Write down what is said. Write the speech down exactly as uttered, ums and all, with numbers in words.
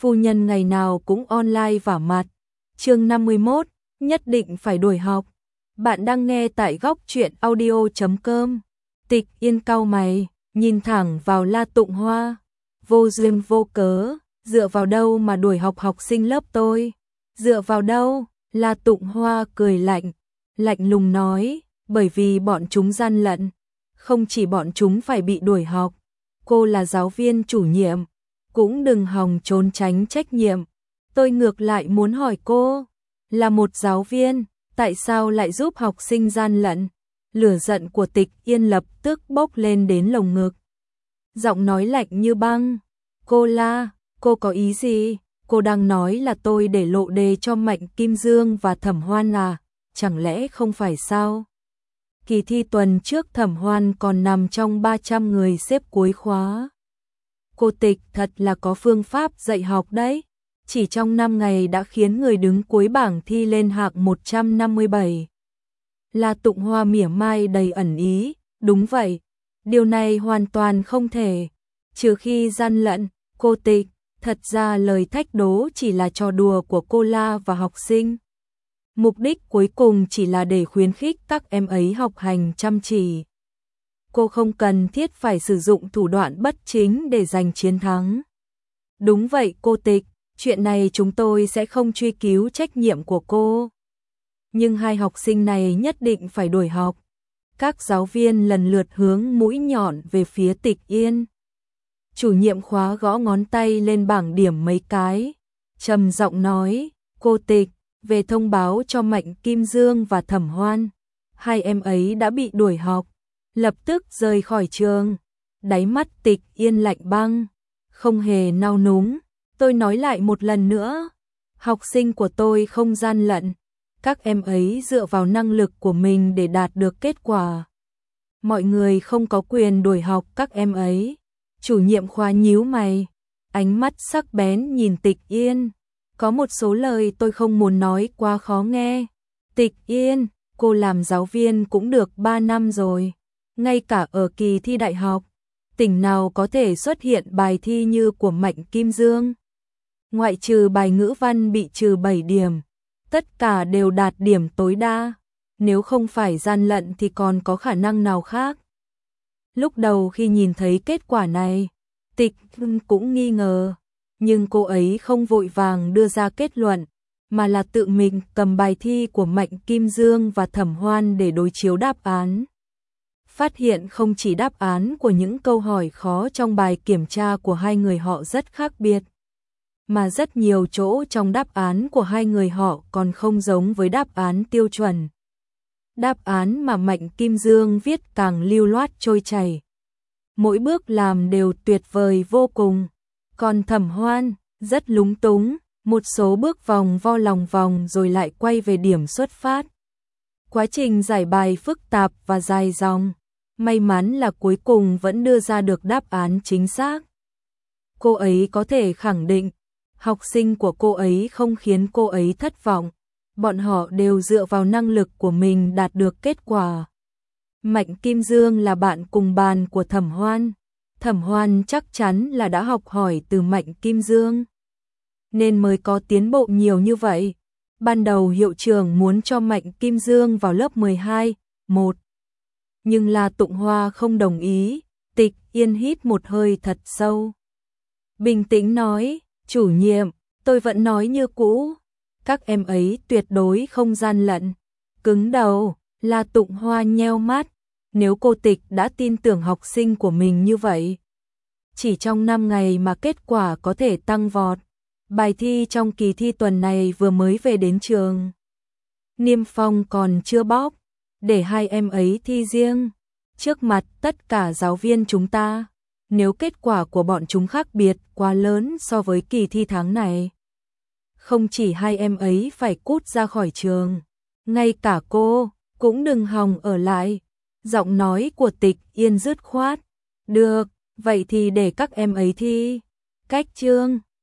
phu nhân ngày nào cũng online vả mặt. Chương năm mươi mốt, nhất định phải đổi học. Bạn đang nghe tại góc truyện audio chấm com. Tịch Yên cau mày, nhìn thẳng vào La Tụng Hoa, vô duyên vô cớ, dựa vào đâu mà đuổi học học sinh lớp tôi? Dựa vào đâu? La Tụng Hoa cười lạnh, lạnh lùng nói, bởi vì bọn chúng gian lận, không chỉ bọn chúng phải bị đuổi học. Cô là giáo viên chủ nhiệm, cũng đừng hòng trốn tránh trách nhiệm. Tôi ngược lại muốn hỏi cô, là một giáo viên, tại sao lại giúp học sinh gian lận? Lửa giận của Tịch Yên lập tức bốc lên đến lồng ngực. Giọng nói lạnh như băng, cô La, cô có ý gì? Cô đang nói là tôi để lộ đề cho Mạnh Kim Dương và Thẩm Hoan à? Chẳng lẽ không phải sao? Kỳ thi tuần trước Thẩm Hoan còn nằm trong ba trăm người xếp cuối khóa. Cô Tịch thật là có phương pháp dạy học đấy. Chỉ trong năm ngày đã khiến người đứng cuối bảng thi lên hạng một trăm năm mươi bảy. La Tụng Hoa mỉa mai đầy ẩn ý, đúng vậy, điều này hoàn toàn không thể, trừ khi gian lận. Cô Tịch, thật ra lời thách đố chỉ là trò đùa của cô La và học sinh. Mục đích cuối cùng chỉ là để khuyến khích các em ấy học hành chăm chỉ. Cô không cần thiết phải sử dụng thủ đoạn bất chính để giành chiến thắng. Đúng vậy cô Tịch, chuyện này chúng tôi sẽ không truy cứu trách nhiệm của cô. Nhưng hai học sinh này nhất định phải đổi học. Các giáo viên lần lượt hướng mũi nhọn về phía Tịch Yên. Chủ nhiệm khóa gõ ngón tay lên bảng điểm mấy cái, trầm giọng nói, cô Tịch, về thông báo cho Mạnh Kim Dương và Thẩm Hoan. Hai em ấy đã bị đuổi học, lập tức rời khỏi trường. Đáy mắt Tịch Yên lạnh băng, không hề nao núng. Tôi nói lại một lần nữa, học sinh của tôi không gian lận. Các em ấy dựa vào năng lực của mình để đạt được kết quả. Mọi người không có quyền đuổi học các em ấy. Chủ nhiệm khóa nhíu mày, ánh mắt sắc bén nhìn Tịch Yên. Có một số lời tôi không muốn nói quá khó nghe. Tịch Yên, cô làm giáo viên cũng được ba năm rồi. Ngay cả ở kỳ thi đại học, tỉnh nào có thể xuất hiện bài thi như của Mạnh Kim Dương. Ngoại trừ bài ngữ văn bị trừ bảy điểm, tất cả đều đạt điểm tối đa. Nếu không phải gian lận thì còn có khả năng nào khác? Lúc đầu khi nhìn thấy kết quả này, Tịch cũng nghi ngờ, nhưng cô ấy không vội vàng đưa ra kết luận, mà là tự mình cầm bài thi của Mạnh Kim Dương và Thẩm Hoan để đối chiếu đáp án. Phát hiện không chỉ đáp án của những câu hỏi khó trong bài kiểm tra của hai người họ rất khác biệt, mà rất nhiều chỗ trong đáp án của hai người họ còn không giống với đáp án tiêu chuẩn. Đáp án mà Mạnh Kim Dương viết càng lưu loát trôi chảy, mỗi bước làm đều tuyệt vời vô cùng. Còn Thẩm Hoan rất lúng túng, một số bước vòng vo lòng vòng rồi lại quay về điểm xuất phát. Quá trình giải bài phức tạp và dài dòng, may mắn là cuối cùng vẫn đưa ra được đáp án chính xác. Cô ấy có thể khẳng định, học sinh của cô ấy không khiến cô ấy thất vọng, bọn họ đều dựa vào năng lực của mình đạt được kết quả. Mạnh Kim Dương là bạn cùng bàn của Thẩm Hoan. Thẩm Hoan chắc chắn là đã học hỏi từ Mạnh Kim Dương, nên mới có tiến bộ nhiều như vậy. Ban đầu hiệu trưởng muốn cho Mạnh Kim Dương vào lớp mười hai, một. Nhưng La Tụng Hoa không đồng ý. Tịch Yên hít một hơi thật sâu, bình tĩnh nói, chủ nhiệm, tôi vẫn nói như cũ, các em ấy tuyệt đối không gian lận. Cứng đầu, La Tụng Hoa nheo mắt, nếu cô Tịch đã tin tưởng học sinh của mình như vậy, chỉ trong năm ngày mà kết quả có thể tăng vọt. Bài thi trong kỳ thi tuần này vừa mới về đến trường, niêm phong còn chưa bóc, để hai em ấy thi riêng, trước mặt tất cả giáo viên chúng ta. Nếu kết quả của bọn chúng khác biệt quá lớn so với kỳ thi tháng này, không chỉ hai em ấy phải cút ra khỏi trường, ngay cả cô cũng đừng hòng ở lại. Giọng nói của Tịch Yên dứt khoát. Được, vậy thì để các em ấy thi. Cách chương